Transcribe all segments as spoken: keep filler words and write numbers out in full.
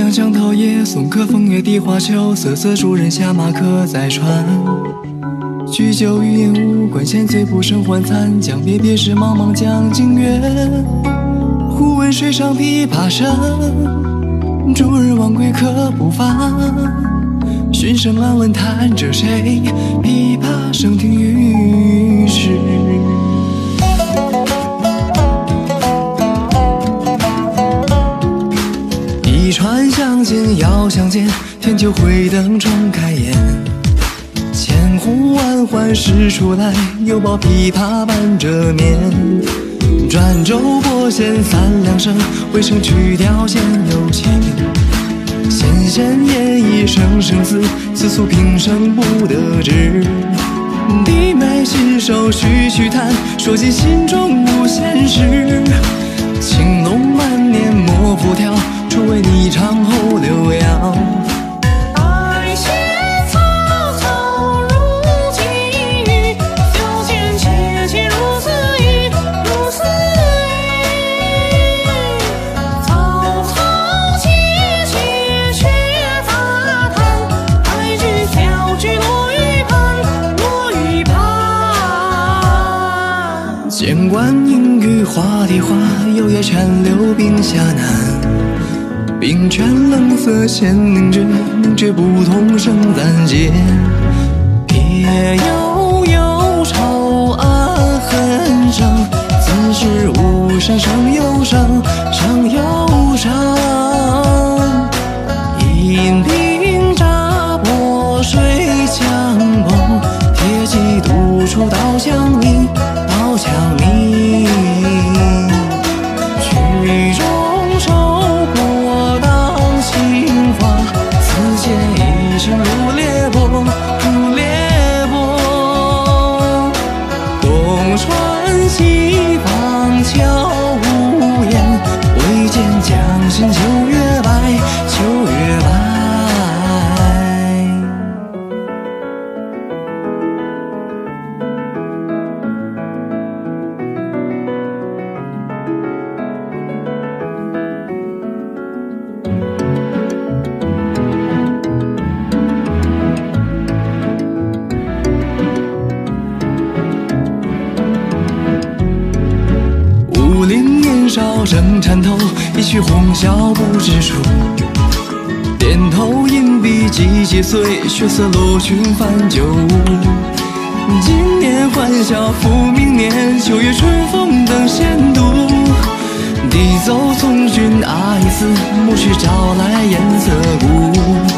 上江涛夜，送客风月地花秋，瑟瑟主人下马客在船。举酒欲言无关，闲醉不胜还残。将别别时，茫茫江浸月。忽闻水上琵琶声，主人忘归客不发。寻声暗问弹着谁？琵琶声停于世。一船相见要相见，天就会灯重开眼。千呼万唤始出来，犹抱琵琶伴着眠。转轴拨弦三两声，未成曲调先有情。纤纤演绎声声字，此诉平生不得志。低眉信手续续弹，说尽心中无限事。青龙满面莫复挑，初为你唱后留摇。 爱惜草草如寄语，修剪切切如丝雨，如丝雨。草草切切却杂谈，爱句小句落玉盘，落玉盘。 剑观音语画地花，游夜泉流冰下难。冰泉冷色显凝绝，凝绝不同声暂歇。别悠悠愁暗恨生，此时无声胜有声，胜有声。银瓶乍破水墙崩，铁骑独出刀枪鸣，刀枪鸣。曲中收波荡杏花，此间一声如裂波，如裂波。东船西舫悄无言，唯见江心秋月白，秋月白。武陵年少正缠头，一曲红绡不知处。点头银笔几几岁，血色罗裙泛旧物。今年欢笑复明年，秋月春风等闲度。低奏从军阿依寺，暮曲招来颜色故。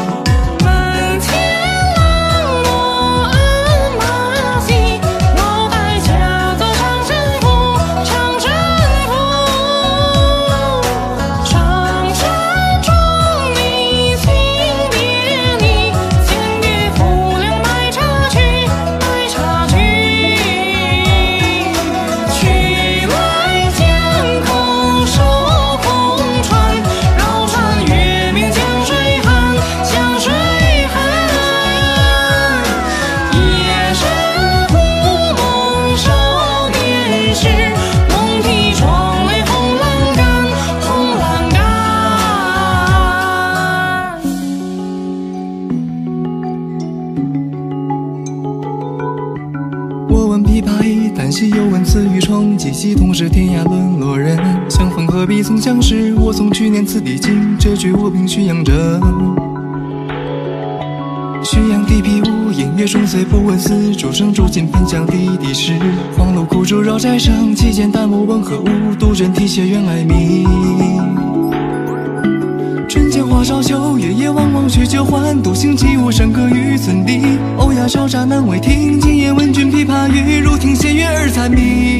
我闻琵琶已叹息，又闻此语重几息，同是天涯沦落人。相逢何必曾相识，我从去年此地经，这句我凭虚阳者。浔阳地僻无音乐中虽不闻丝，竹声竹尽偏向地地时。黄芦枯竹绕斋声，其间淡漠温和无，杜鹃啼血愿爱鸣。春间花少秋，月夜望望去旧还，独行起舞山歌于村地。欧亚韶乍难为听，今夜闻君琵琶语，如听弦乐而残鸣。